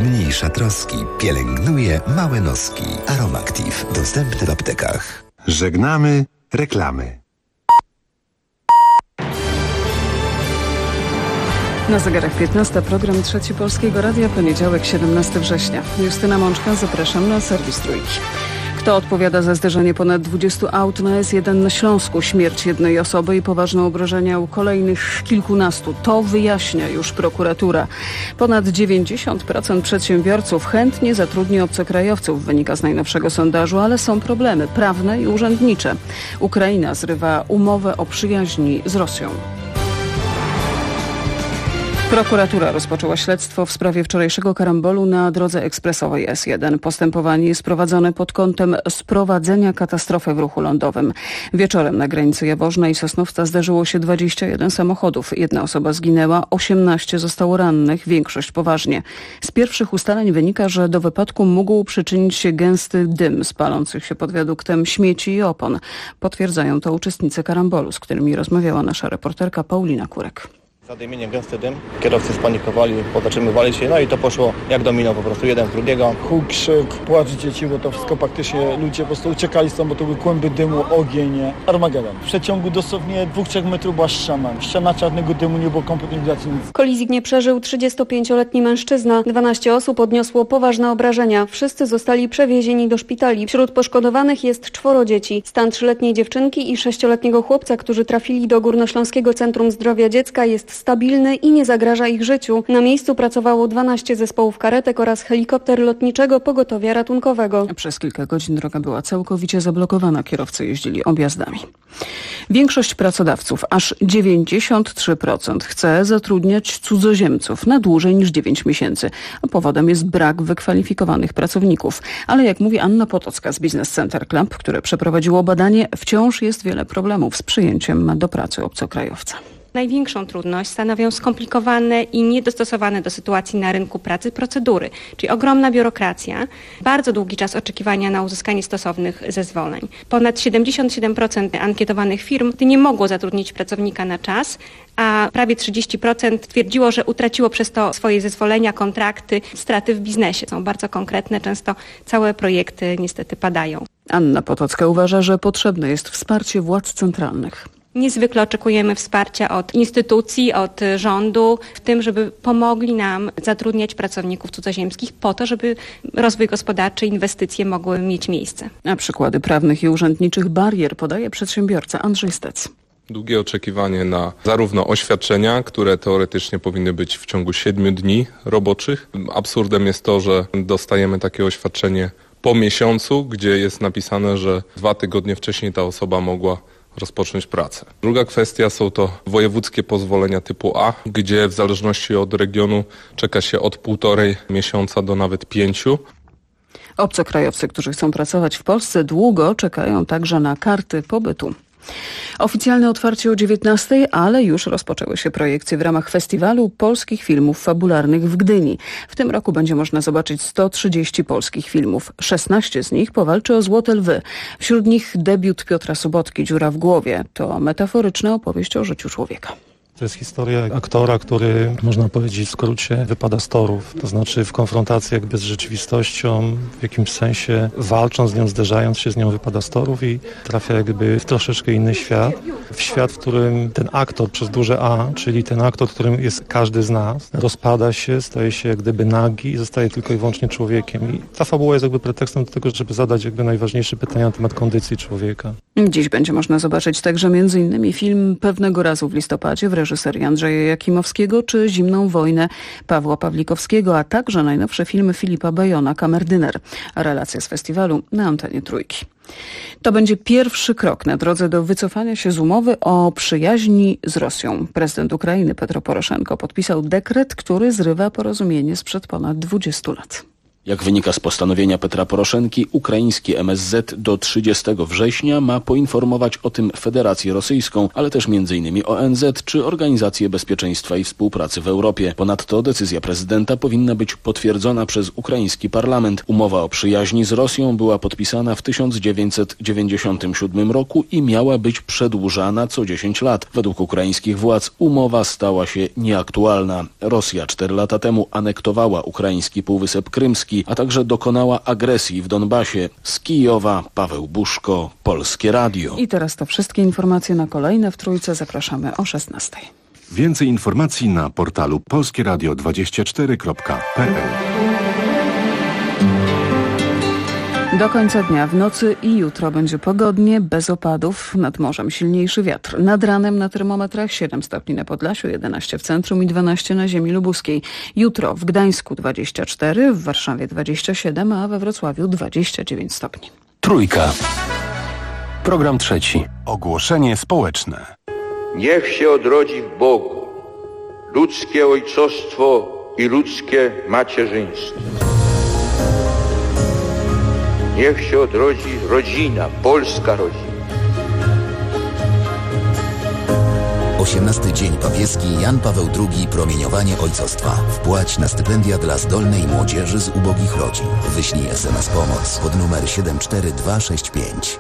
zmniejsza troski, pielęgnuje małe noski. Aromactive, dostępny w aptekach. Żegnamy reklamy. Na zegarach 15, program Trzeci Polskiego Radia, poniedziałek 17 września. Justyna Mączka, zapraszam na serwis Trójki. Kto odpowiada za zderzenie ponad 20 aut na S1 na Śląsku? Śmierć jednej osoby i poważne obrażenia u kolejnych kilkunastu. To wyjaśnia już prokuratura. Ponad 90% przedsiębiorców chętnie zatrudni obcokrajowców, wynika z najnowszego sondażu, ale są problemy prawne i urzędnicze. Ukraina zrywa umowę o przyjaźni z Rosją. Prokuratura rozpoczęła śledztwo w sprawie wczorajszego karambolu na drodze ekspresowej S1. Postępowanie jest prowadzone pod kątem sprowadzenia katastrofy w ruchu lądowym. Wieczorem na granicy Jaworzna i Sosnowca zdarzyło się 21 samochodów. Jedna osoba zginęła, 18 zostało rannych, większość poważnie. Z pierwszych ustaleń wynika, że do wypadku mógł przyczynić się gęsty dym z palących się pod wiaduktem śmieci i opon. Potwierdzają to uczestnicy karambolu, z którymi rozmawiała nasza reporterka Paulina Kurek. Zadymienie, gęsty dym, kierowcy spanikowali, zatrzymywali się, no i to poszło jak domino po prostu, jeden z drugiego. Huk, krzyk, płacz dzieci, bo to wszystko praktycznie ludzie po prostu uciekali stąd, bo to były kłęby dymu, ogień, Armagedon. W przeciągu dosłownie 2-3 metrów była ściana. Ściana czarnego dymu, nie było kompletnie widać nic. Kolizji nie przeżył 35-letni mężczyzna. 12 osób odniosło poważne obrażenia. Wszyscy zostali przewiezieni do szpitali. Wśród poszkodowanych jest 4 dzieci. Stan 3-letniej dziewczynki i 6-letniego chłopca, którzy trafili do Górnośląskiego Centrum Zdrowia Dziecka, jest stabilny i nie zagraża ich życiu. Na miejscu pracowało 12 zespołów karetek oraz helikopter lotniczego pogotowia ratunkowego. Przez kilka godzin droga była całkowicie zablokowana. Kierowcy jeździli objazdami. Większość pracodawców, aż 93%, chce zatrudniać cudzoziemców na dłużej niż 9 miesięcy. Powodem jest brak wykwalifikowanych pracowników. Ale jak mówi Anna Potocka z Business Center Club, które przeprowadziło badanie, wciąż jest wiele problemów z przyjęciem do pracy obcokrajowca. Największą trudność stanowią skomplikowane i niedostosowane do sytuacji na rynku pracy procedury, czyli ogromna biurokracja, bardzo długi czas oczekiwania na uzyskanie stosownych zezwoleń. Ponad 77% ankietowanych firm nie mogło zatrudnić pracownika na czas, a prawie 30% twierdziło, że utraciło przez to swoje zezwolenia, kontrakty, straty w biznesie. Są bardzo konkretne, często całe projekty niestety padają. Anna Potocka uważa, że potrzebne jest wsparcie władz centralnych. Niezwykle oczekujemy wsparcia od instytucji, od rządu w tym, żeby pomogli nam zatrudniać pracowników cudzoziemskich po to, żeby rozwój gospodarczy, inwestycje mogły mieć miejsce. A przykłady prawnych i urzędniczych barier podaje przedsiębiorca Andrzej Stec. Długie oczekiwanie na zarówno oświadczenia, które teoretycznie powinny być w ciągu 7 dni roboczych. Absurdem jest to, że dostajemy takie oświadczenie po miesiącu, gdzie jest napisane, że 2 tygodnie wcześniej ta osoba mogła rozpocząć pracę. Druga kwestia są to wojewódzkie pozwolenia typu A, gdzie w zależności od regionu czeka się od 1,5 miesiąca do nawet 5. Obcokrajowcy, którzy chcą pracować w Polsce, długo czekają także na karty pobytu. Oficjalne otwarcie o 19:00, ale już rozpoczęły się projekcje w ramach festiwalu polskich filmów fabularnych w Gdyni. W tym roku będzie można zobaczyć 130 polskich filmów. 16 z nich powalczy o Złote Lwy. Wśród nich debiut Piotra Sobotki, Dziura w głowie. To metaforyczna opowieść o życiu człowieka. To jest historia aktora, który, można powiedzieć w skrócie, wypada z torów. To znaczy w konfrontacji jakby z rzeczywistością, w jakimś sensie walcząc z nią, zderzając się z nią, wypada z torów i trafia jakby w troszeczkę inny świat. W świat, w którym ten aktor przez duże A, czyli ten aktor, którym jest każdy z nas, rozpada się, staje się jak gdyby nagi i zostaje tylko i wyłącznie człowiekiem. I ta fabuła jest jakby pretekstem do tego, żeby zadać jakby najważniejsze pytania na temat kondycji człowieka. Dziś będzie można zobaczyć także m.in. film Pewnego razu w listopadzie w reżyserii Andrzeja Jakimowskiego czy Zimną wojnę Pawła Pawlikowskiego, a także najnowsze filmy Filipa Bejona, Kamerdyner. Relacja z festiwalu na antenie Trójki. To będzie pierwszy krok na drodze do wycofania się z umowy o przyjaźni z Rosją. Prezydent Ukrainy Petro Poroszenko podpisał dekret, który zrywa porozumienie sprzed ponad 20 lat. Jak wynika z postanowienia Petra Poroszenki, ukraiński MSZ do 30 września ma poinformować o tym Federację Rosyjską, ale też m.in. ONZ czy Organizację Bezpieczeństwa i Współpracy w Europie. Ponadto decyzja prezydenta powinna być potwierdzona przez ukraiński parlament. Umowa o przyjaźni z Rosją była podpisana w 1997 roku i miała być przedłużana co 10 lat. Według ukraińskich władz umowa stała się nieaktualna. Rosja 4 lata temu anektowała ukraiński Półwysep Krymski, a także dokonała agresji w Donbasie. Z Kijowa Paweł Buszko, Polskie Radio. I teraz to wszystkie informacje na kolejne w Trójce. Zapraszamy o 16:00. Więcej informacji na portalu polskieradio24.pl. Do końca dnia, w nocy i jutro będzie pogodnie, bez opadów, nad morzem silniejszy wiatr. Nad ranem na termometrach 7 stopni na Podlasiu, 11 w centrum i 12 na ziemi lubuskiej. Jutro w Gdańsku 24, w Warszawie 27, a we Wrocławiu 29 stopni. Trójka. Program trzeci. Ogłoszenie społeczne. Niech się odrodzi w Bogu ludzkie ojcostwo i ludzkie macierzyństwo. Niech się odrodzi rodzina, polska rodzina. 18 dzień papieski Jan Paweł II. Promieniowanie ojcostwa. Wpłać na stypendia dla zdolnej młodzieży z ubogich rodzin. Wyślij SMS pomoc pod numer 74265.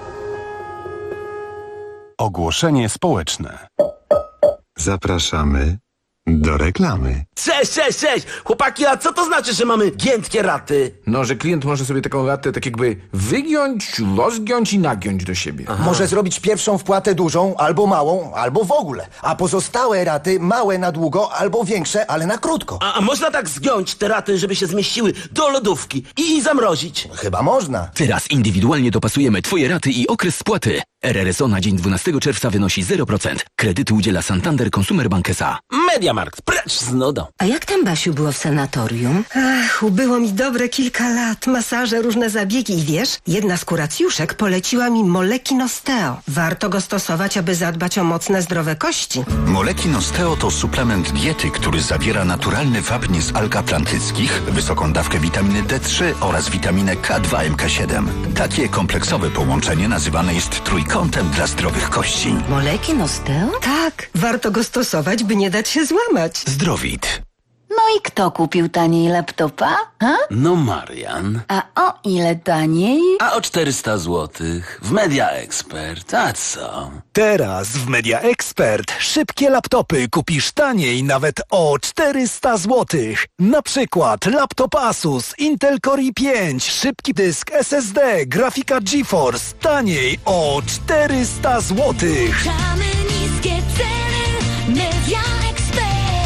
Ogłoszenie społeczne. Zapraszamy do reklamy. Cześć! Chłopaki, a co to znaczy, że mamy giętkie raty? No, że klient może sobie taką ratę tak jakby wygiąć, rozgiąć i nagiąć do siebie. Aha. Może zrobić pierwszą wpłatę dużą, albo małą, albo w ogóle. A pozostałe raty małe na długo, albo większe, ale na krótko. A można tak zgiąć te raty, żeby się zmieściły do lodówki i zamrozić? Chyba można. Teraz indywidualnie dopasujemy Twoje raty i okres spłaty. RRSO na dzień 12 czerwca wynosi 0%. Kredytu udziela Santander Consumer Bank S.A. Mediamarkt, precz z nudą. A jak tam, Basiu, było w sanatorium? Ach, ubyło mi dobre kilka lat. Masaże, różne zabiegi i wiesz, jedna z kuracjuszek poleciła mi Molekin Osteo. Warto go stosować, aby zadbać o mocne, zdrowe kości. Molekin Osteo to suplement diety, który zawiera naturalny wapń z alg atlantyckich, wysoką dawkę witaminy D3 oraz witaminę K2-MK7. Takie kompleksowe połączenie nazywane jest trójkątem dla zdrowych kości. Molekin Osteo? Tak, warto go stosować, by nie dać się złamać. Zdrowit. No i kto kupił taniej laptopa? Ha? No Marian. A o ile taniej? A o 400 zł w Media Expert, a co? Teraz w Media Expert szybkie laptopy kupisz taniej nawet o 400 zł. Na przykład laptop Asus Intel Core i5, szybki dysk SSD, grafika GeForce taniej o 400 zł. Niskie ceny, Media Expert.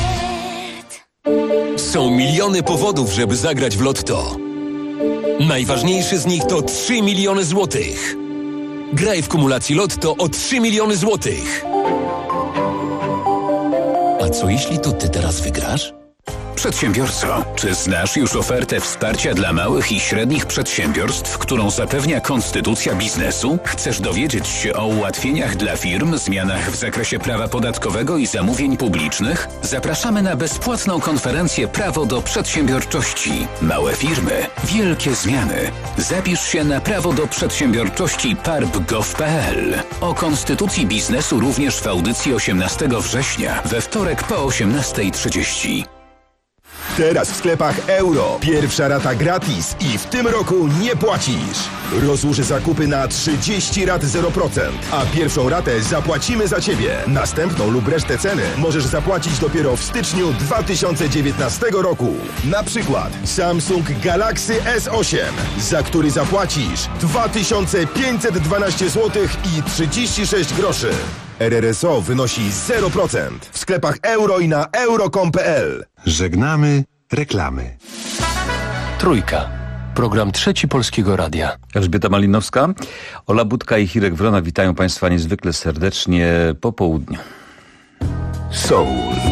Są miliony powodów, żeby zagrać w Lotto. Najważniejszy z nich to 3 miliony złotych. Graj w kumulacji Lotto o 3 miliony złotych. A co jeśli to ty teraz wygrasz? Przedsiębiorco, czy znasz już ofertę wsparcia dla małych i średnich przedsiębiorstw, którą zapewnia Konstytucja Biznesu? Chcesz dowiedzieć się o ułatwieniach dla firm, zmianach w zakresie prawa podatkowego i zamówień publicznych? Zapraszamy na bezpłatną konferencję Prawo do Przedsiębiorczości. Małe firmy, wielkie zmiany. Zapisz się na Prawo do Przedsiębiorczości parb.gov.pl. O Konstytucji Biznesu również w audycji 18 września, we wtorek po 18:30. Teraz w sklepach Euro. Pierwsza rata gratis i w tym roku nie płacisz. Rozłóż zakupy na 30 rat 0%, a pierwszą ratę zapłacimy za Ciebie. Następną lub resztę ceny możesz zapłacić dopiero w styczniu 2019 roku. Na przykład Samsung Galaxy S8, za który zapłacisz 2512 zł i 36 groszy. RRSO wynosi 0% w sklepach Euro i na euro.com.pl. Żegnamy reklamy. Trójka. Program trzeci Polskiego Radia. Elżbieta Malinowska, Ola Budka i Hirek Wrona witają Państwa niezwykle serdecznie po południu. Soul.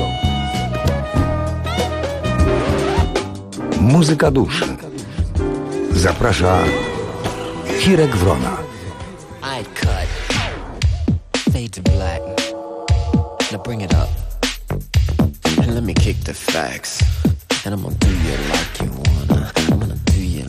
Muzyka duszy. Zaprasza Hirek Wrona. I cut. Fade to black. Now bring it up. And let me kick the facts. And I'm gonna do you like you wanna. I'm gonna do you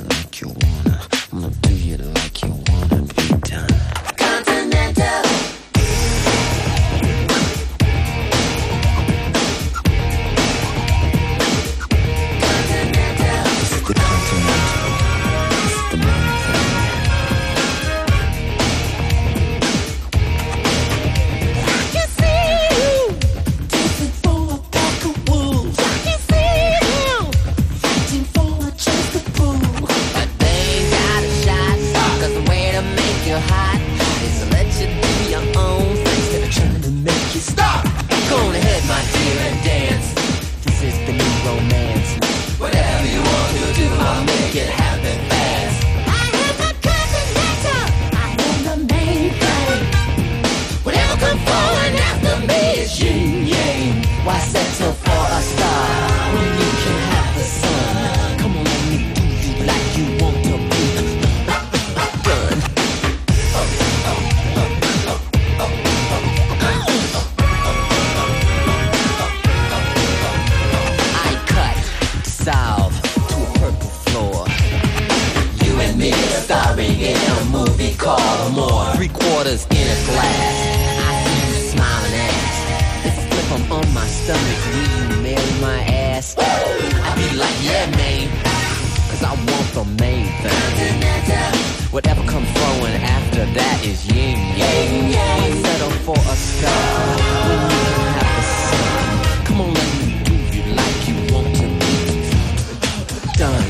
waters in a glass. I see you smiling ass. If I'm on my stomach, will you marry my ass? I be like, yeah, man, cause I want the main thing. Whatever comes flowing after that is yin yang. Why settle for a star when you can have the sun? Come on, let me do you like you want to be done.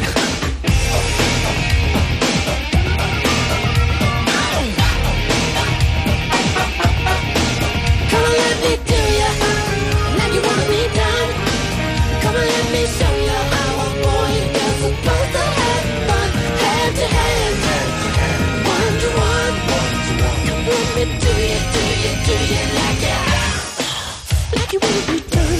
Come on, let me do ya like you wanna be done. Come on, let me show ya how a boy and girl's supposed to have fun. Hand to hand, one to one. Come let me do ya like you wanna be done.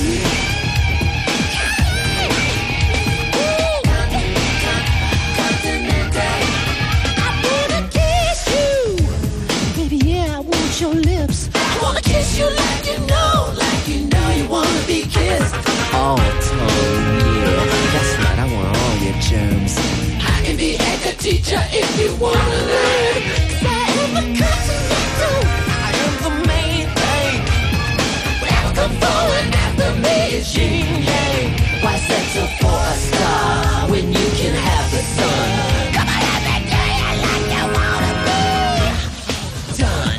Continental, I wanna kiss you, baby. Yeah, I want your lips. I wanna kiss you like you know you wanna be kissed. All tongue, yeah, that's right, I want all your germs. I can be a teacher if you wanna learn. 'Cause I am a continental, I am the main thing. Whatever comes forward after me is yin yang. Why settle for a star when you can have the sun? Come on, let me do ya like you wanna be done.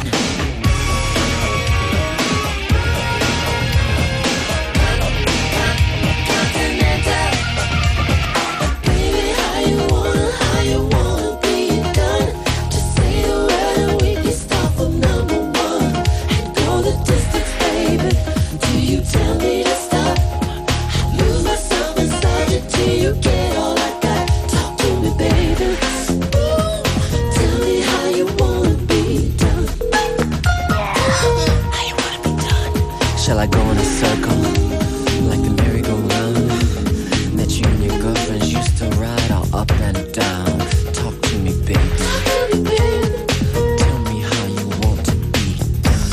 Continental, baby, how you wanna be done? Just say the word and we can start from number one and go the distance, baby. Do you tell me to stop? Lose myself inside you till you get all I got. Talk to me, baby. Ooh, tell me how you wanna be done. How you wanna be done? Shall I go in a circle like the merry-go-round that you and your girlfriends used to ride all up and down? Talk to me, baby. Tell me how you want to be done.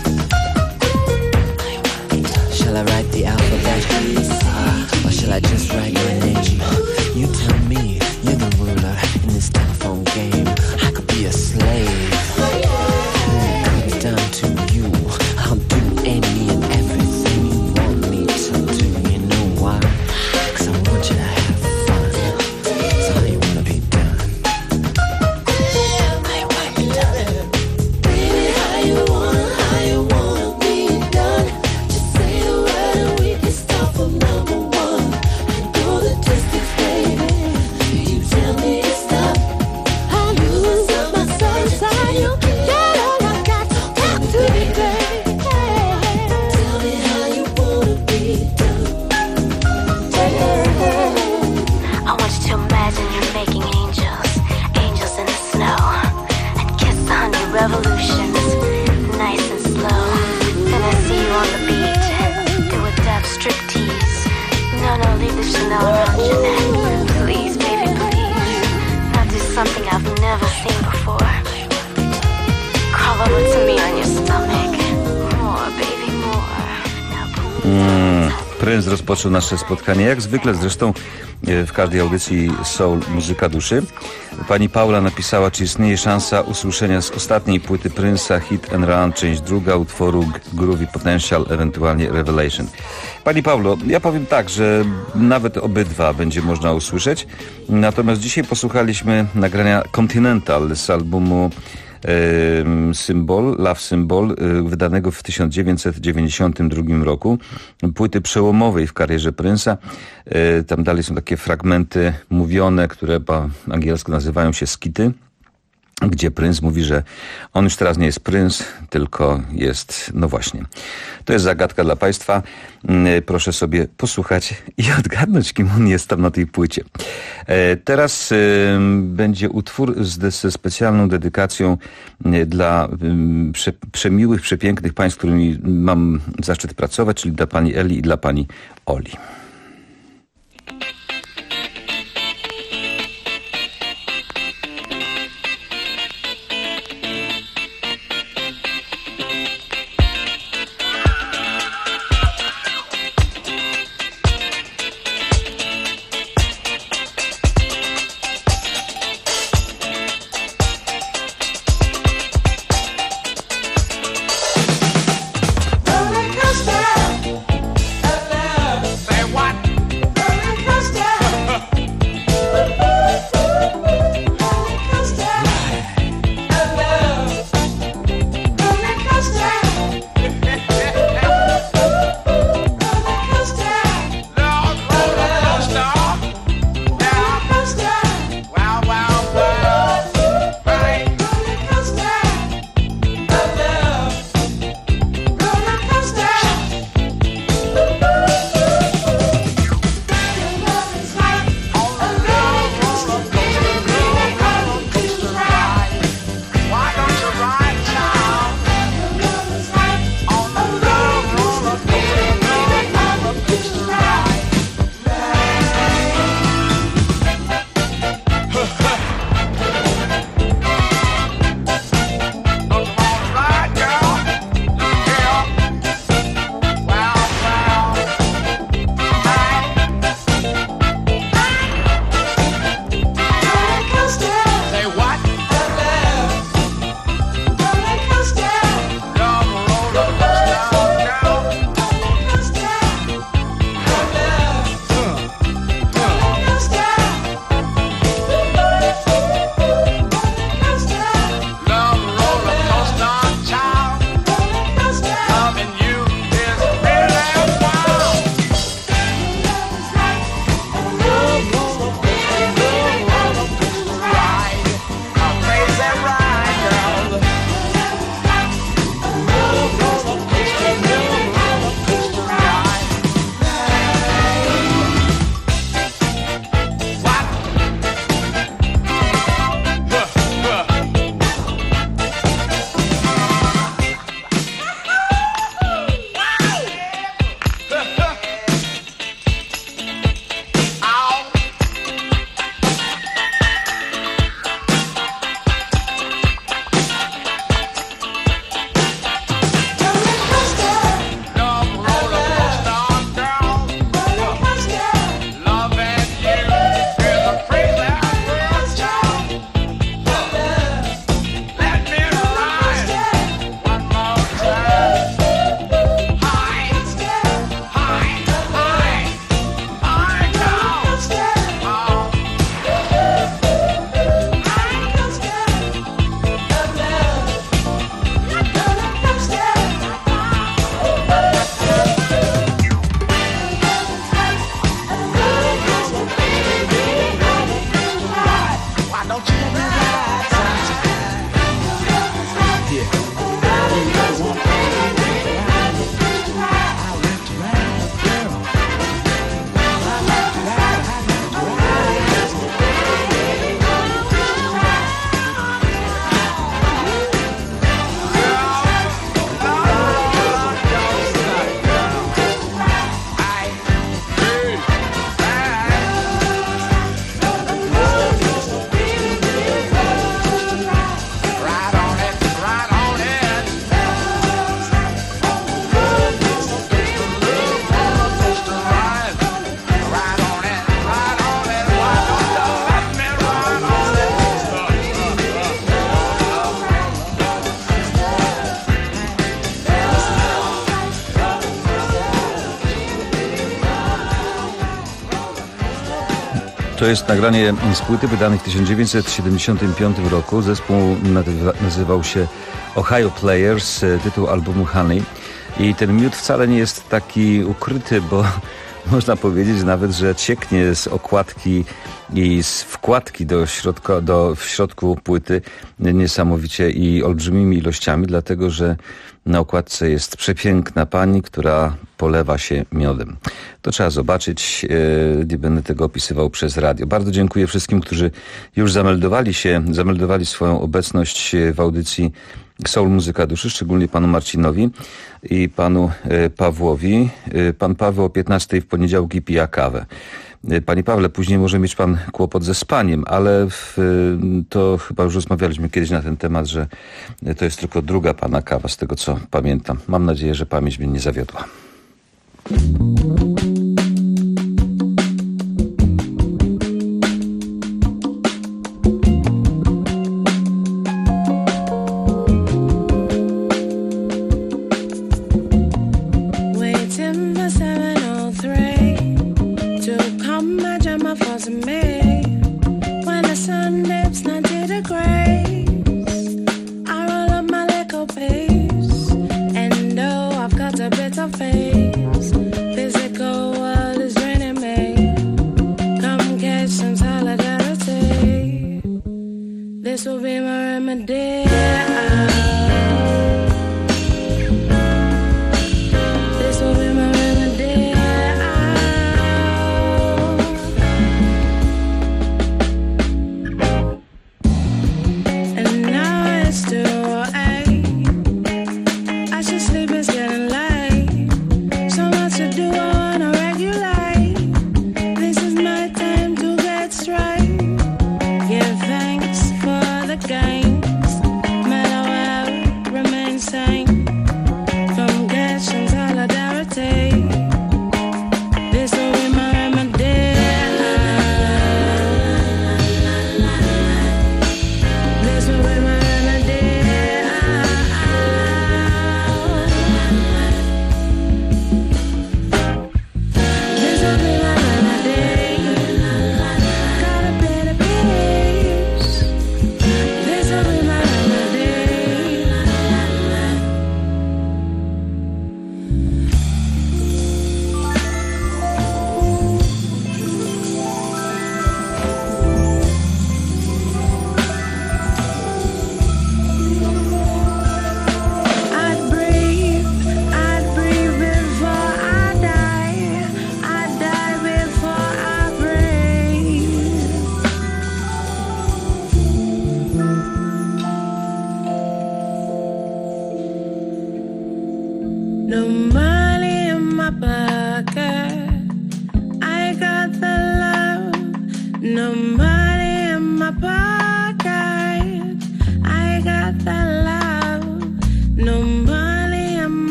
Shall I write the alphabet? Or shall I just write your name? You tell me, you're the ruler in this telephone game. I could be a slave. When it comes down to you, I'll do any and everything you want me to do. You know why? 'Cause I want you to have fun. So how you wanna be done? How you wanna be done? Baby, how you wanna be done? Just say the word and we can start from number one and go the distance, baby. You tell me to stop, I'll lose myself inside you. Get all I got, talk to me, baby. Tell me how you wanna be done. I want you to imagine you're making angels, angels in the snow, and kiss the honey revolutions, nice and slow. Then I see you on the beat, do a dab striptease. No, leave the Chanel around your neck. Please, baby, please. Now do something I've never seen before. Crawl over to me on your stomach. More, baby, more. Prince rozpoczął nasze spotkanie, jak zwykle zresztą w każdej audycji Soul Muzyka Duszy. Pani Paula napisała, czy istnieje szansa usłyszenia z ostatniej płyty Prince'a Hit and Run, część druga utworu Groovy Potential, ewentualnie Revelation. Pani Paulo, ja powiem tak, że nawet obydwa będzie można usłyszeć, natomiast dzisiaj posłuchaliśmy nagrania Continental z albumu Love Symbol, wydanego w 1992 roku, płyty przełomowej w karierze Prince'a. Tam dalej są takie fragmenty mówione, które po angielsku nazywają się skity, gdzie Prince mówi, że on już teraz nie jest Prince, tylko jest, no właśnie. To jest zagadka dla Państwa. Proszę sobie posłuchać i odgadnąć, kim on jest tam na tej płycie. Teraz będzie utwór ze specjalną dedykacją dla przemiłych, przepięknych pań, z którymi mam zaszczyt pracować, czyli dla pani Eli i dla pani Oli. To jest nagranie z płyty wydanej w 1975 roku. Zespół nazywał się Ohio Players, tytuł albumu Honey. I ten miód wcale nie jest taki ukryty, bo można powiedzieć nawet, że cieknie z okładki i z wkładki w środku płyty niesamowicie i olbrzymimi ilościami, dlatego że na okładce jest przepiękna pani, która polewa się miodem. To trzeba zobaczyć, nie będę tego opisywał przez radio. Bardzo dziękuję wszystkim, którzy już zameldowali swoją obecność w audycji Soul Muzyka Duszy, szczególnie panu Marcinowi i panu Pawłowi. Pan Paweł o 15:00 w poniedziałki pija kawę. Panie Pawle, później może mieć pan kłopot ze spaniem, ale to chyba już rozmawialiśmy kiedyś na ten temat, że to jest tylko druga pana kawa, z tego co pamiętam. Mam nadzieję, że pamięć mnie nie zawiodła.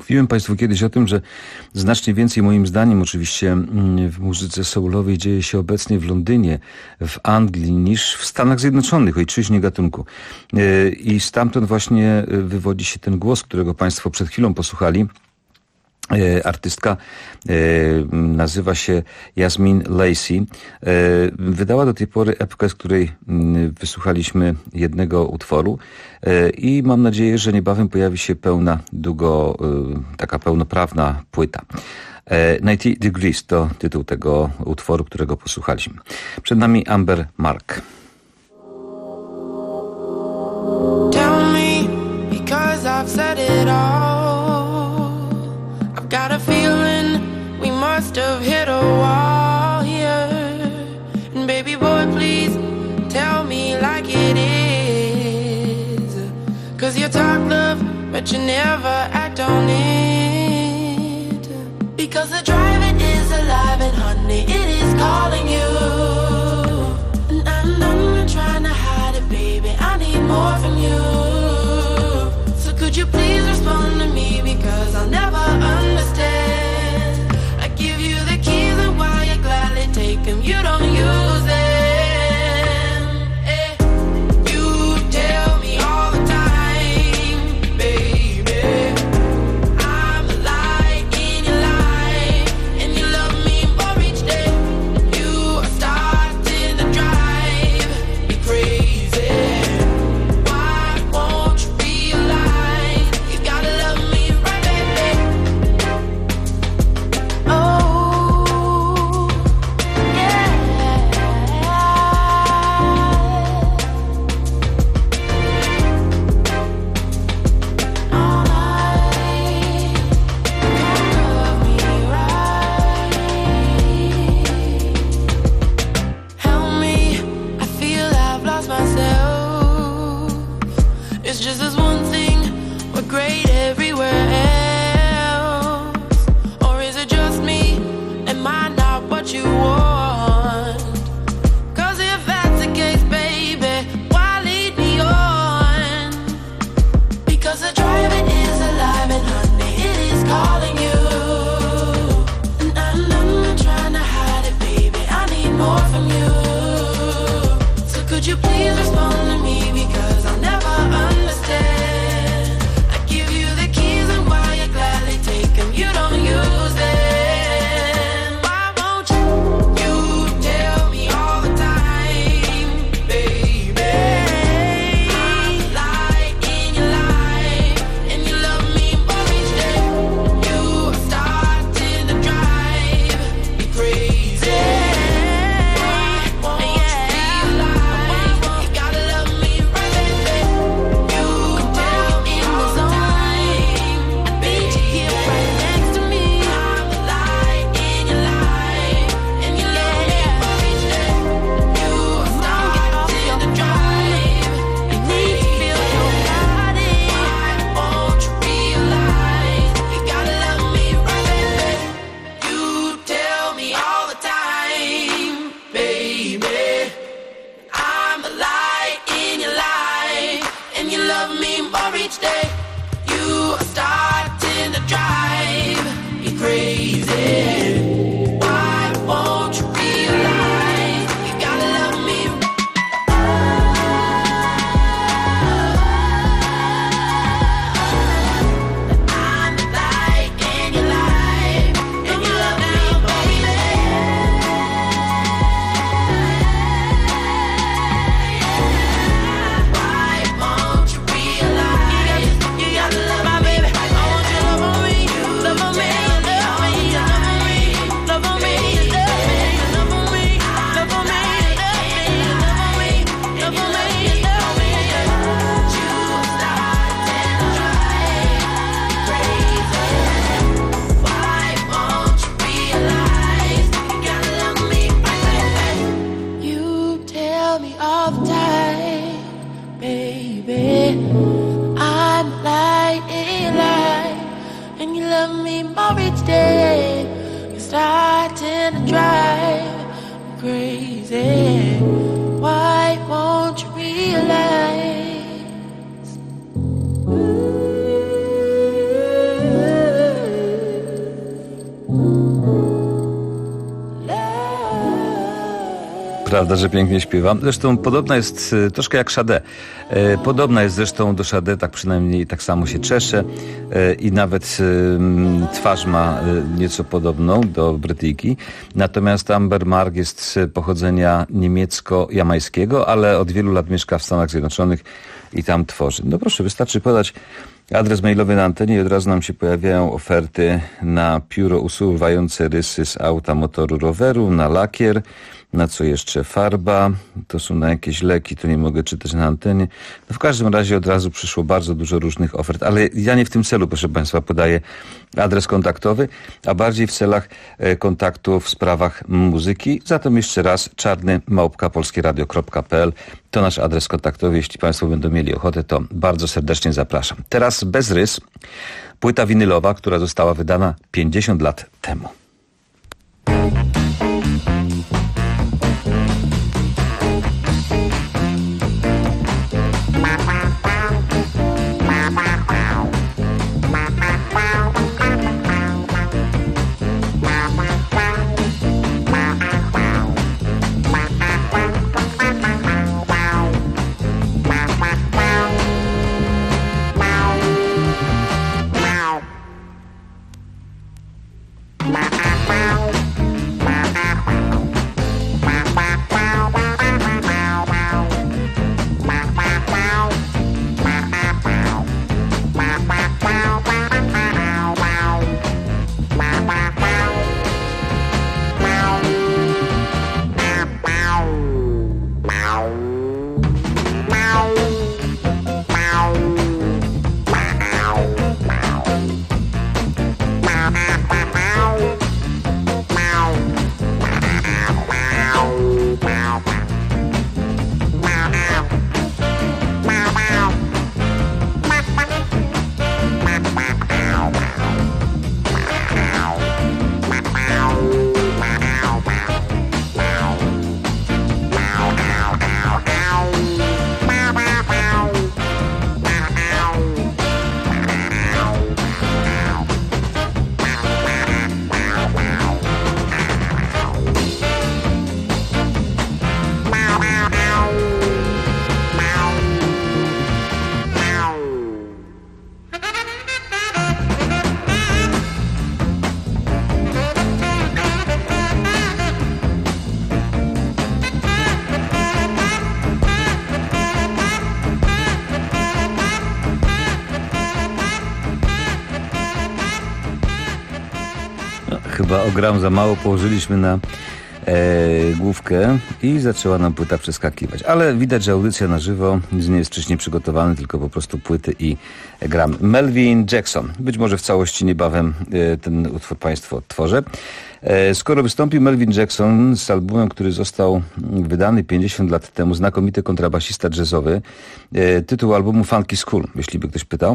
Mówiłem Państwu kiedyś o tym, że znacznie więcej moim zdaniem oczywiście w muzyce soulowej dzieje się obecnie w Londynie, w Anglii niż w Stanach Zjednoczonych, ojczyźnie gatunku. I stamtąd właśnie wywodzi się ten głos, którego Państwo przed chwilą posłuchali. Artystka nazywa się Yasmin Lacey. Wydała do tej pory epkę, z której wysłuchaliśmy jednego utworu i mam nadzieję, że niebawem pojawi się taka pełnoprawna płyta. 90 Degrees to tytuł tego utworu, którego posłuchaliśmy. Przed nami Amber Mark. Tell me, because I've said it all. Got a feeling we must have hit a wall here. And baby boy, please tell me like it is. 'Cause you talk love, but you never act on it. Because the driving is alive and honey, it is calling you. And I'm not trying to hide it, baby, I need more from you. So could you please respond to me, because I'll never understand. I give you the keys and while you gladly take them, you don't use them. You tell me all the time, baby, I'm the light in your life, and you love me more each day. You are starting to drive me crazy. Why won't you realize you gotta love me right, baby? Oh, yeah. All night, don't love me right. Help me, I feel I've lost myself. It's just this one thing, we're great everywhere else. Or is it just me? Am I not what you want? 'Cause if that's the case, baby, why lead me on? Because the driving is alive and honey, it is calling you. And I'm not trying to hide it, baby, I need more from you. So could you please respond to me, because I'll never understand. I give you the keys and while you gladly take them, you don't use them. Why won't you tell me all the time, baby? I'm the light in your life, and you love me more each day. You are starting to drive me crazy. Why won't you realize you gotta love me right, baby? You can tell me all the time, I need you here right next to me. I'm the light in your life, and you love me more each day. You are starting to drive me crazy. Why won't you realize you gotta love me right, baby? You tell me all the time, baby, I'm the light in your life, and you love me more each day. You are starting to drive me crazy. Why won't you realize you gotta love me? I'm the light in your life, and you love me more each day. Why won't you realize you gotta love my baby? I want you to love on me, love on me, love on me, love on me, love on me, love on me, love on me, love on me, love on me, love me. You started to drive crazy. Why won't you realize you gotta love me right, baby? You tell me all the time, baby, I'm light in light, and you love me more each day. You're starting to drive me crazy. Why won't you realize? Prawda, że pięknie śpiewam. Zresztą podobna jest troszkę jak Sade. Podobna jest zresztą do Sade, tak przynajmniej tak samo się czesze i nawet twarz ma nieco podobną do Brytyjki. Natomiast Amber Mark jest z pochodzenia niemiecko-jamańskiego, ale od wielu lat mieszka w Stanach Zjednoczonych i tam tworzy. No proszę, wystarczy podać adres mailowy na antenie i od razu nam się pojawiają oferty na pióro usuwające rysy z auta, motoru, roweru, na lakier, na co jeszcze farba, to są na jakieś leki, to nie mogę czytać na antenie. No w każdym razie od razu przyszło bardzo dużo różnych ofert, ale ja nie w tym celu, proszę Państwa, podaję adres kontaktowy, a bardziej w celach kontaktu w sprawach muzyki. Zatem jeszcze raz czarny@polskieradio.pl to nasz adres kontaktowy. Jeśli Państwo będą mieli ochotę, to bardzo serdecznie zapraszam. Teraz bez rys, płyta winylowa, która została wydana 50 lat temu. Chyba o gram za mało położyliśmy na główkę i zaczęła nam płyta przeskakiwać. Ale widać, że audycja na żywo, nic nie jest wcześniej przygotowany, tylko po prostu płyty i gram. Melvin Jackson. Być może w całości niebawem ten utwór Państwu odtworzę. Skoro wystąpił Melvin Jackson z albumem, który został wydany 50 lat temu, znakomity kontrabasista jazzowy, tytuł albumu Funky School, jeśli by ktoś pytał,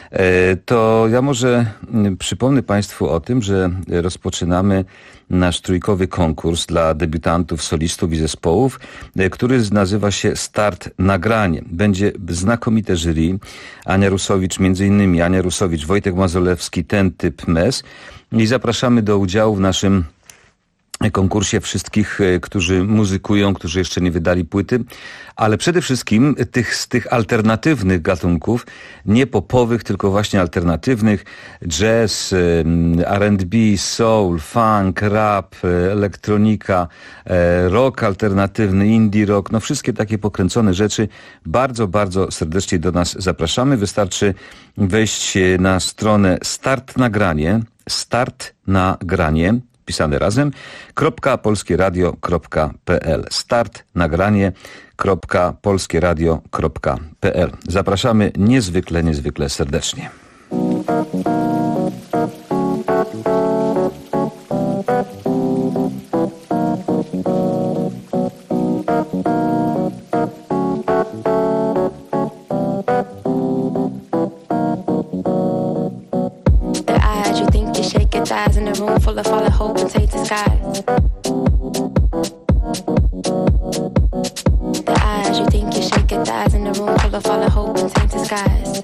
to ja może przypomnę Państwu o tym, że rozpoczynamy nasz trójkowy konkurs dla debiutantów, solistów i zespołów, który nazywa się Start Nagranie. Będzie znakomite jury. Ania Rusowicz, między innymi Ania Rusowicz, Wojtek Mazolewski, ten typ MES. I zapraszamy do udziału w naszym konkursie wszystkich, którzy muzykują, którzy jeszcze nie wydali płyty, ale przede wszystkim z tych alternatywnych gatunków, nie popowych, tylko właśnie alternatywnych, jazz, R&B, soul, funk, rap, elektronika, rock alternatywny, indie rock, no wszystkie takie pokręcone rzeczy. Bardzo, bardzo serdecznie do nas zapraszamy. Wystarczy wejść na stronę Start Nagranie, pisane razem, .polskieradio.pl startnagranie.polskieradio.pl. Zapraszamy niezwykle serdecznie. Eyes in a room full of fallen hope and tainted skies. The eyes you think you shake your thighs in a room full of fallen hope and tainted skies.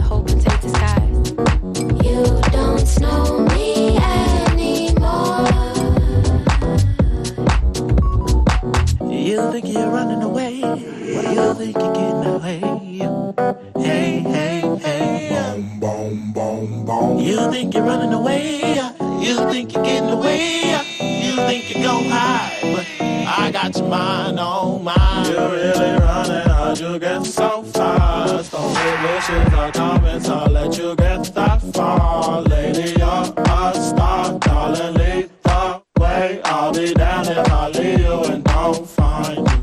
hope and take disguise. You don't know me anymore. You think you're running away? You think you're getting away? Hey, hey, hey. Boom, boom, boom, boom. You think you're running away? You think you're getting away? You think you go high, but I got your mind on mine. You're really running, how'd you get so fast? Don't give a shit, no comments, I'll let you get that far. Lady, you're a star, darling, lead the way. I'll be down if I leave you and don't find you.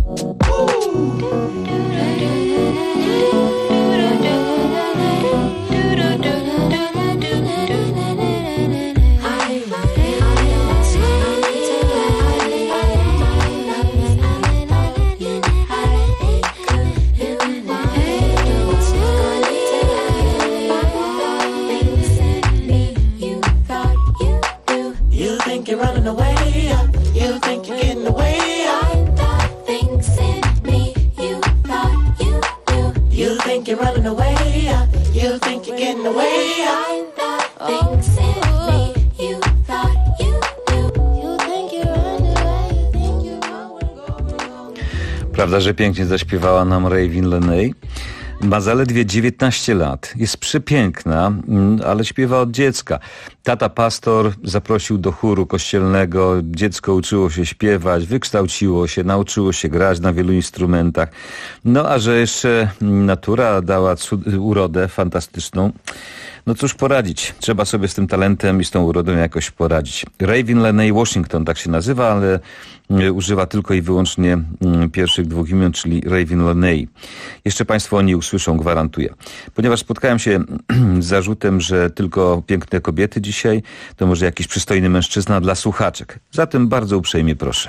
You think you're running away? You think you're getting away? Things in me you thought you knew. You think you're running away? You think you're getting away? Things in me you thought you knew. You think you're running away? You think you're Prawda, że pięknie zaśpiewała nam Raven Leigh? Ma zaledwie 19 lat. Jest przepiękna, ale śpiewa od dziecka. Tata pastor zaprosił do chóru kościelnego. Dziecko uczyło się śpiewać, wykształciło się, nauczyło się grać na wielu instrumentach. No a że jeszcze natura dała urodę fantastyczną, no cóż poradzić. Trzeba sobie z tym talentem i z tą urodą jakoś poradzić. Raven Leigh Washington, tak się nazywa, ale używa tylko i wyłącznie pierwszych dwóch imion, czyli Raven Leigh. Jeszcze Państwo o niej usłyszą, gwarantuję. Ponieważ spotkałem się z zarzutem, że tylko piękne kobiety dzisiaj, to może jakiś przystojny mężczyzna dla słuchaczek. Zatem bardzo uprzejmie proszę.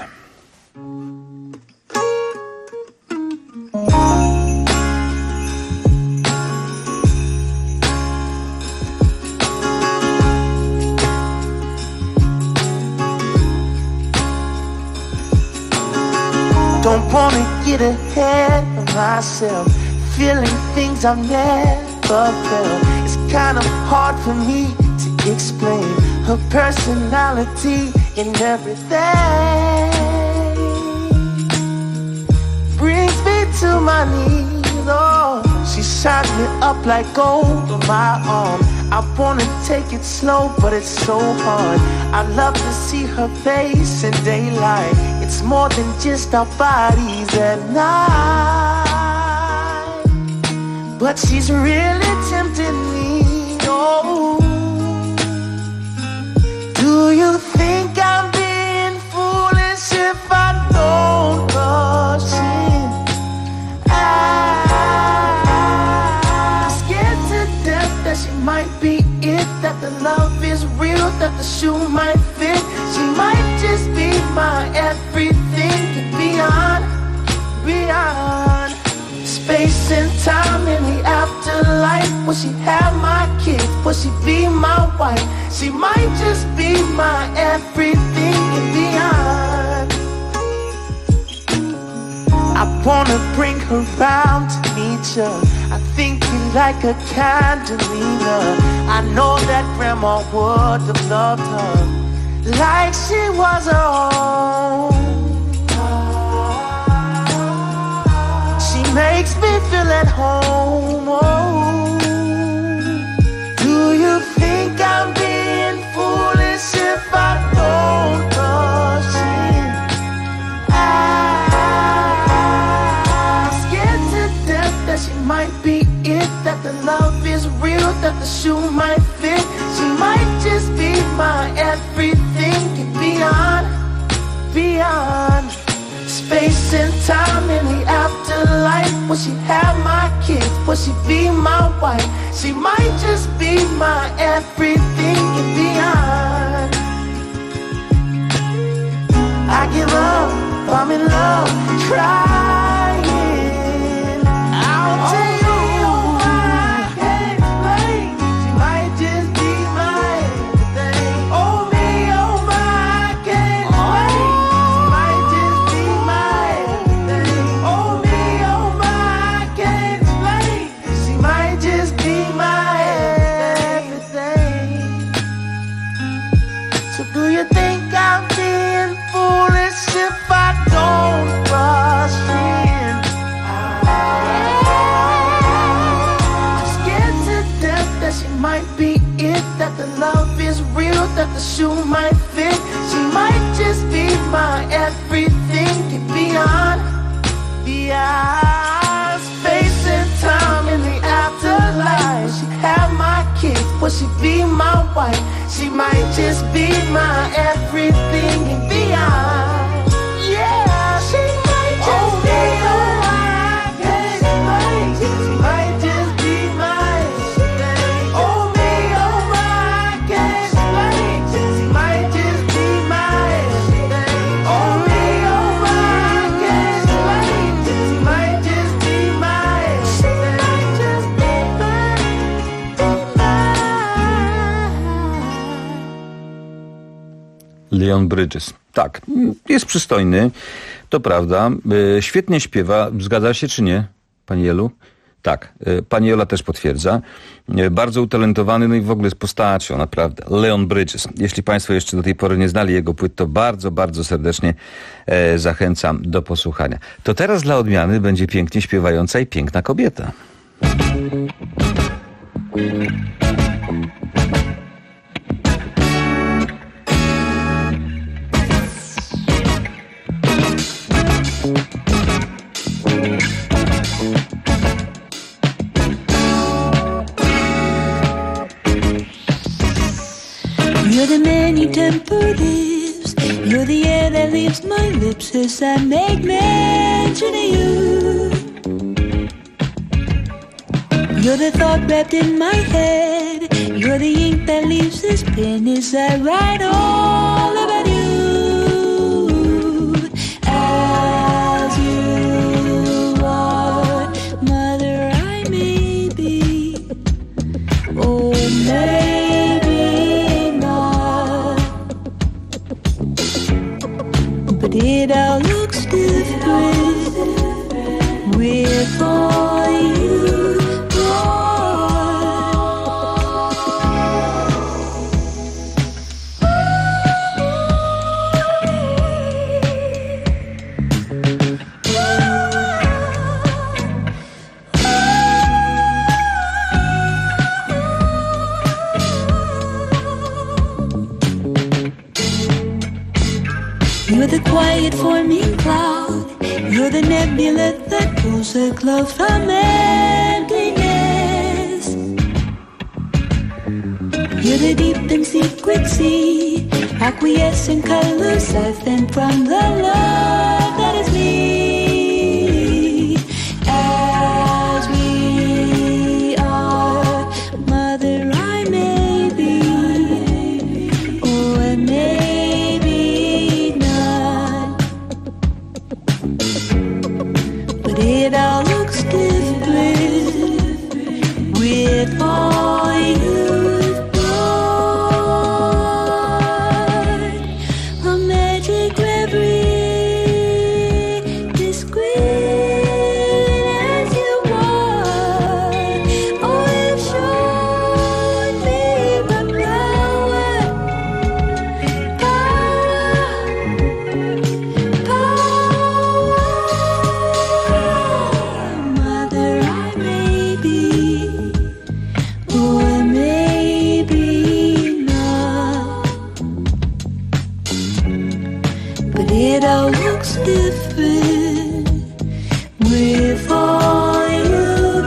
Don't wanna get ahead of myself, feeling things I've never felt. It's kind of hard for me to explain her personality and everything. Brings me to my knees, oh. She shines me up like gold on my arm. I wanna take it slow, but it's so hard. I love to see her face in daylight. It's more than just our bodies at night. But she's really tempting me, oh. Do you think I'm being foolish if I don't rush in? I'm scared to death that she might be it, that the love is real, that the shoe might fit. She might just be my everything and beyond, beyond space and time in the afterlife. Will she have my kids? Will she be my wife? She might just be my everything and beyond. I wanna bring her round to meet you. I think you like a candelina. I know that grandma would have loved her like she was her own. She makes me feel at home, oh. Do you think I'm being foolish if I don't rush in? I'm scared to death that she might be it, that the love is real, that the shoe might fit. She might just be my everything and beyond, beyond space and time in the afterlife. Will she have my kids? Will she be my wife? She might just be my everything and beyond. I give up, I'm in love, trying. I'll tell you. Be might be it, that the love is real, that the shoe might fit. She might just be my everything and beyond. Beyond space and time in the afterlife. She have my kids, will she be my wife? She might just be my everything and beyond. Yeah, she might just be my, she might just be my. Oh me, oh my, she might just be my. Oh me, oh my, she might just be my. She might just be Leon Bridges. Tak, jest przystojny, to prawda. Świetnie śpiewa. Zgadza się czy nie, pani Jelu? Tak, pani Jola też potwierdza. Bardzo utalentowany, no i w ogóle z postacią, naprawdę. Leon Bridges. Jeśli państwo jeszcze do tej pory nie znali jego płyt, to bardzo, bardzo serdecznie zachęcam do posłuchania. To teraz dla odmiany będzie pięknie śpiewająca i piękna kobieta. You're the many-tempered lips. You're the air that leaves my lips as I make mention of you. You're the thought wrapped in my head. You're the ink that leaves this pen as I write all about you. As you are, mother, I may be. Oh, maybe not. But it all looks different with all you You're the quiet forming cloud. You're the nebula that pulls a cloud from emptiness. You're the deep and secret sea, acquiescent colors siphoned from the love that is me. As we are, mother, I may be. Oh, I may be not. But it all looks different with all you've brought. A magic reverie, discreet as you are. Oh, you've shown me the power, mother, I may be. Oh, I may be not. But it all looks different with all you've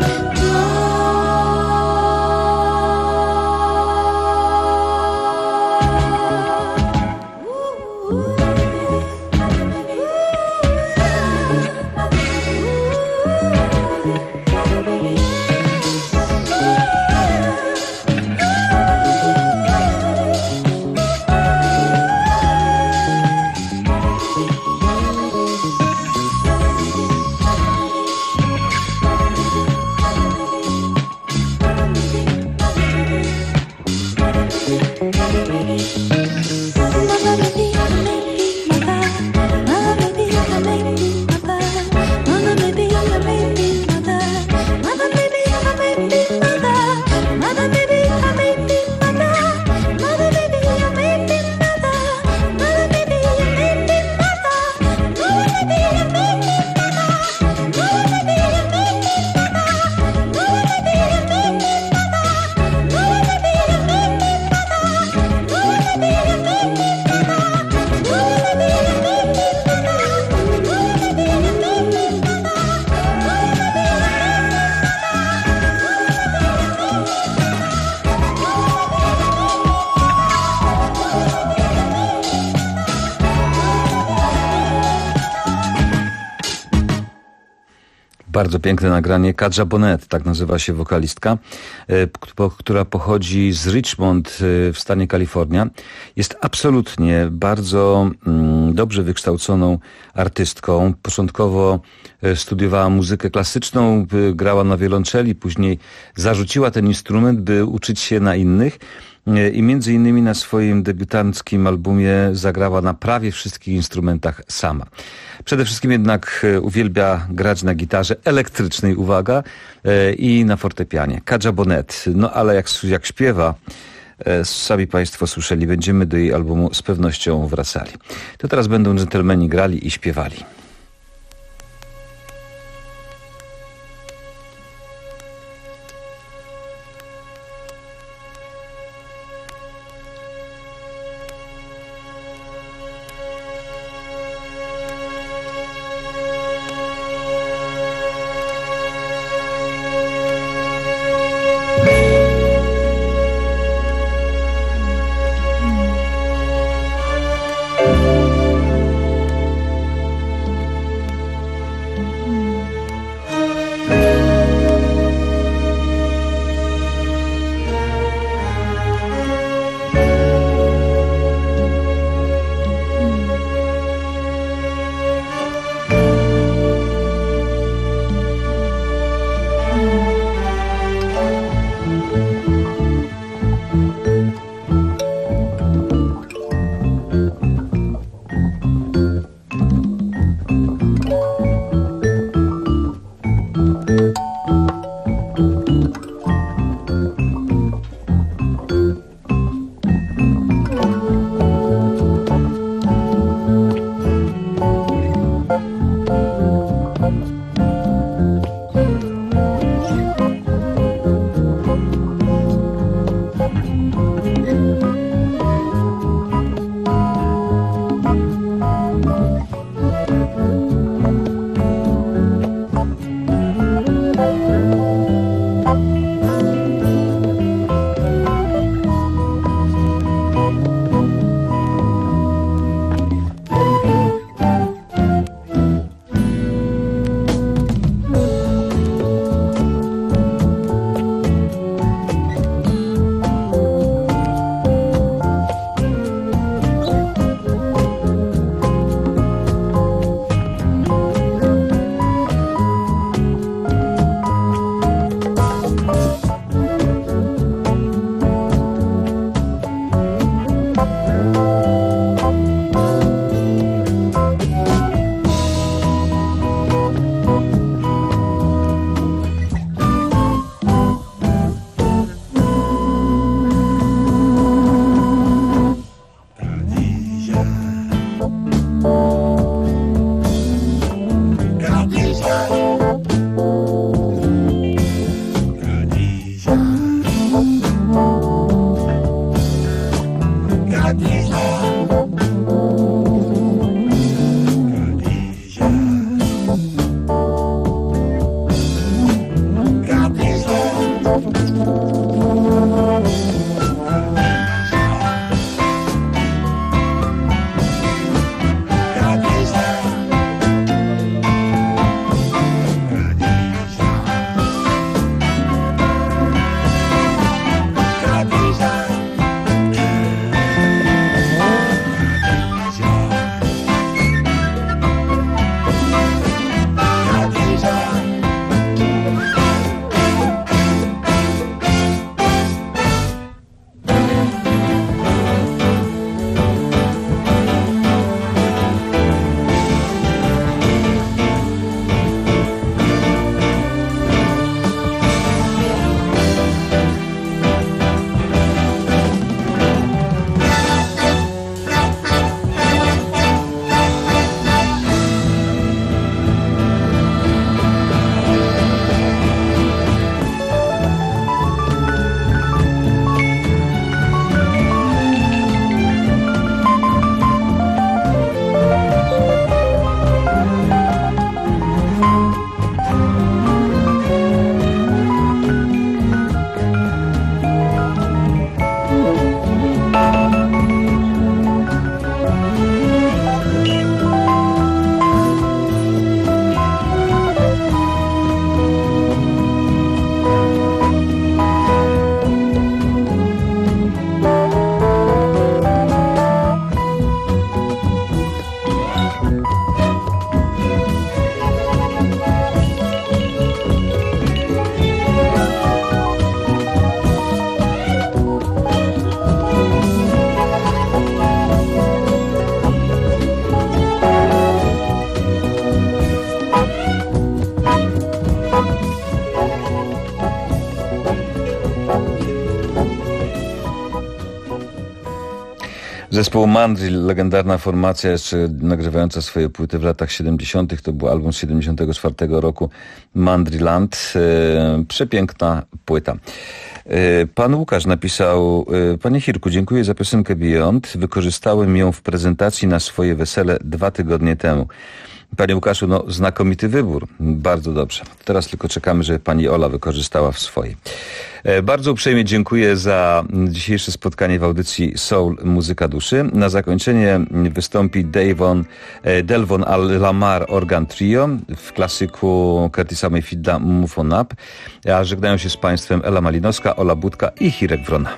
Bardzo piękne nagranie. Kadża Bonnet, tak nazywa się wokalistka, która pochodzi z Richmond w stanie Kalifornia. Jest absolutnie bardzo dobrze wykształconą artystką. Początkowo studiowała muzykę klasyczną, grała na wiolonczeli, później zarzuciła ten instrument, by uczyć się na innych. I między innymi na swoim debiutanckim albumie zagrała na prawie wszystkich instrumentach sama. Przede wszystkim jednak uwielbia grać na gitarze elektrycznej, uwaga, i na fortepianie. Kadża Bonnet. No ale jak śpiewa, sami Państwo słyszeli, będziemy do jej albumu z pewnością wracali. To teraz będą dżentelmeni grali i śpiewali. Zespołu Mandrill, legendarna formacja jeszcze nagrywająca swoje płyty w latach 70. To był album z 74 roku, Mandriland. Przepiękna płyta. Pan Łukasz napisał: Panie Hirku, dziękuję za piosenkę Beyond. Wykorzystałem ją w prezentacji na swoje wesele 2 tygodnie temu. Panie Łukaszu, no znakomity wybór. Bardzo dobrze. Teraz tylko czekamy, żeby pani Ola wykorzystała w swojej. Bardzo uprzejmie dziękuję za dzisiejsze spotkanie w audycji Soul Muzyka Duszy. Na zakończenie wystąpi Delvon Al-Lamar Organ Trio w klasyku Curtisa Mayfielda Move On Up. A żegnają się z państwem Ela Malinowska, Ola Budka i Hirek Wrona.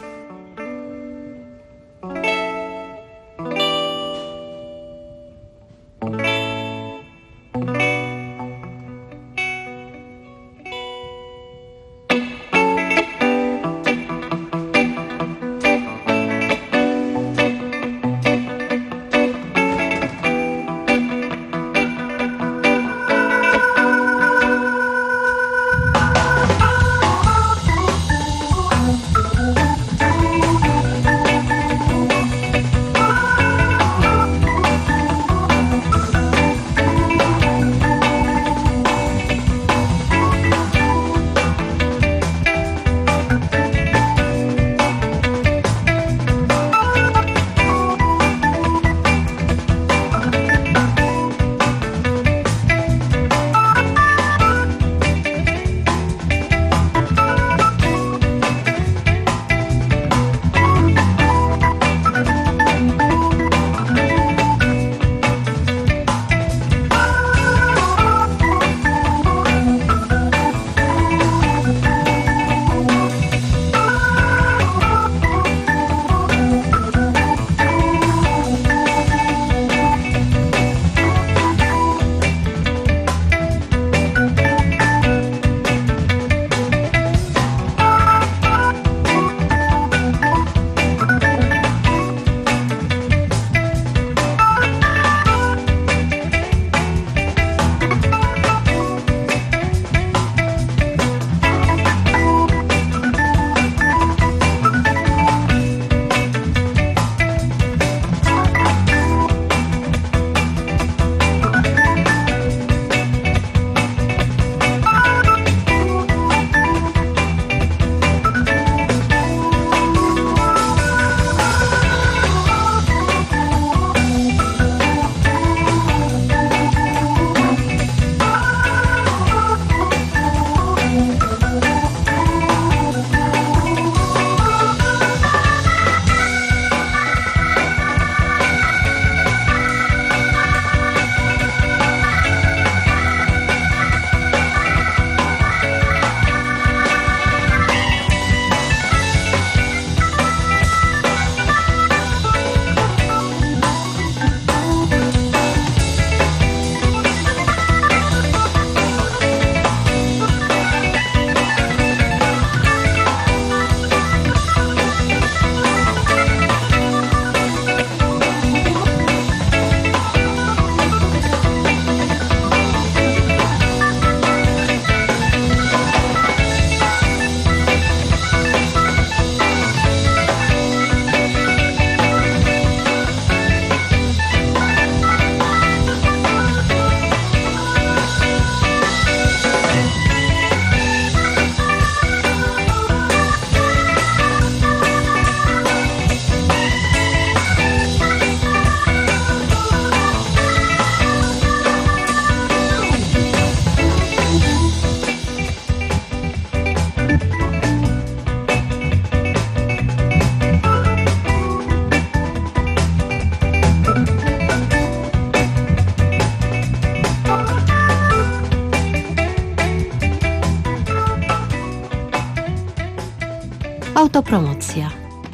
Autopromocja.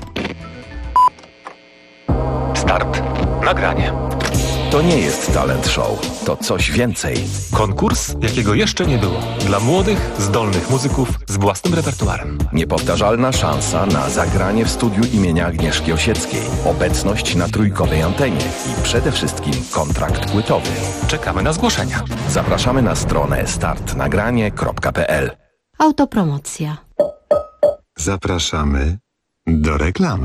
Start. Nagranie. To nie jest talent show, to coś więcej. Konkurs, jakiego jeszcze nie było. Dla młodych, zdolnych muzyków z własnym repertuarem. Niepowtarzalna szansa na zagranie w studiu imienia Agnieszki Osieckiej. Obecność na trójkowej antenie i przede wszystkim kontrakt płytowy. Czekamy na zgłoszenia. Zapraszamy na stronę startnagranie.pl. Autopromocja. Zapraszamy do reklamy.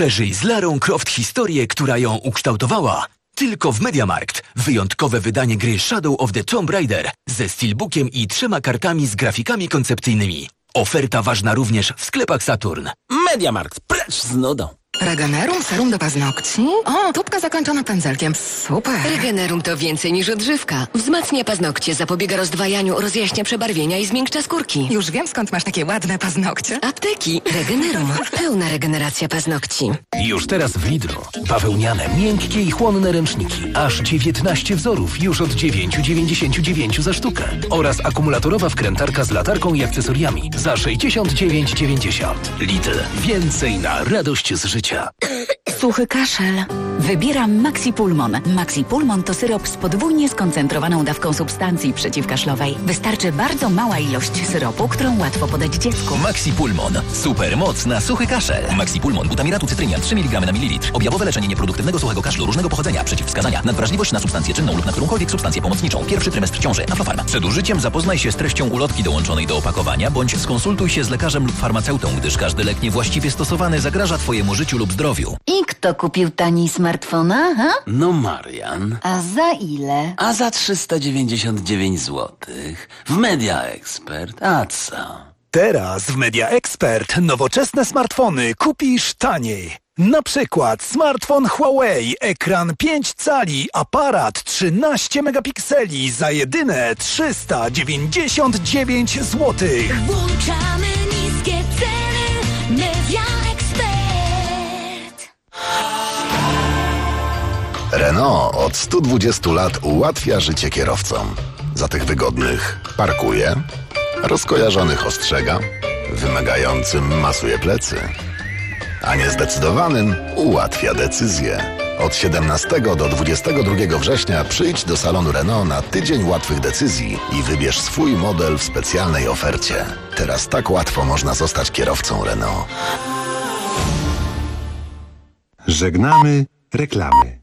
Przeżyj z Larą Croft historię, która ją ukształtowała. Tylko w MediaMarkt. Wyjątkowe wydanie gry Shadow of the Tomb Raider ze steelbookiem i 3 kartami z grafikami koncepcyjnymi. Oferta ważna również w sklepach Saturn. MediaMarkt, precz z nudą. Regenerum serum do paznokci? O, tubka zakończona pędzelkiem. Super. Regenerum to więcej niż odżywka. Wzmacnia paznokcie, zapobiega rozdwajaniu, rozjaśnia przebarwienia i zmiękcza skórki. Już wiem, skąd masz takie ładne paznokcie. Apteki. Regenerum. Pełna regeneracja paznokci. Już teraz w Lidlu. Bawełniane, miękkie i chłonne ręczniki. Aż 19 wzorów już od 9,99 za sztukę. Oraz akumulatorowa wkrętarka z latarką i akcesoriami za 69,90. Lidl. Więcej na radość z życia. Suchy kaszel. Wybieram Maxi Pulmon. Maxi Pulmon to syrop z podwójnie skoncentrowaną dawką substancji przeciwkaszlowej. Wystarczy bardzo mała ilość syropu, którą łatwo podać dziecku. Maxi Pulmon. Super moc na suchy kaszel. Maxi Pulmon. Butamiratu cytrynia 3 mg na mililitr. Objawowe leczenie nieproduktywnego suchego kaszlu różnego pochodzenia. Przeciwwskazania. Nadwrażliwość na substancję czynną lub na którąkolwiek substancję pomocniczą. Pierwszy trymestr ciąży. Aflofarm. Przed użyciem zapoznaj się z treścią ulotki dołączonej do opakowania, bądź skonsultuj się z lekarzem lub farmaceutą, gdyż każdy lek niewłaściwie stosowany zagraża Twojemu życiu lub zdrowiu. I kto kupił taniej smartfona, ha? No Marian. A za ile? A za 399 zł. W Media Expert. A co? Teraz w Media Expert nowoczesne smartfony kupisz taniej. Na przykład smartfon Huawei, ekran 5 cali, aparat 13 megapikseli za jedyne 399 zł. Włączamy niskie ceny. Media Expert. Renault od 120 lat ułatwia życie kierowcom. Za tych wygodnych parkuje, rozkojarzonych ostrzega, wymagającym masuje plecy, a niezdecydowanym ułatwia decyzje. Od 17 do 22 września przyjdź do salonu Renault na tydzień łatwych decyzji i wybierz swój model w specjalnej ofercie. Teraz tak łatwo można zostać kierowcą Renault. Żegnamy reklamy.